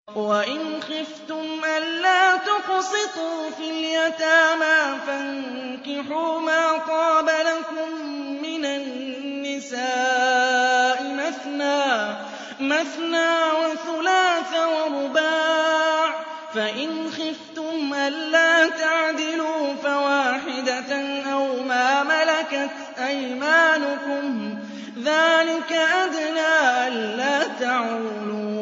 وَإِنْ خِفْتُمْ أَلَّا تُقْسِطُوا فِي الْيَتَامَىٰ فَانكِحُوا مَا طَابَ لَكُم مِّنَ النِّسَاءِ مَثْنَىٰ وَثُلَاثَ وَرُبَاعَ ۖ فَإِنْ خِفْتُمْ أَلَّا تَعْدِلُوا فَوَاحِدَةً أَوْ مَا مَلَكَتْ أَيْمَانُكُمْ ذَٰلِكَ أَدْنَىٰ أَلَّا تَعُولُوا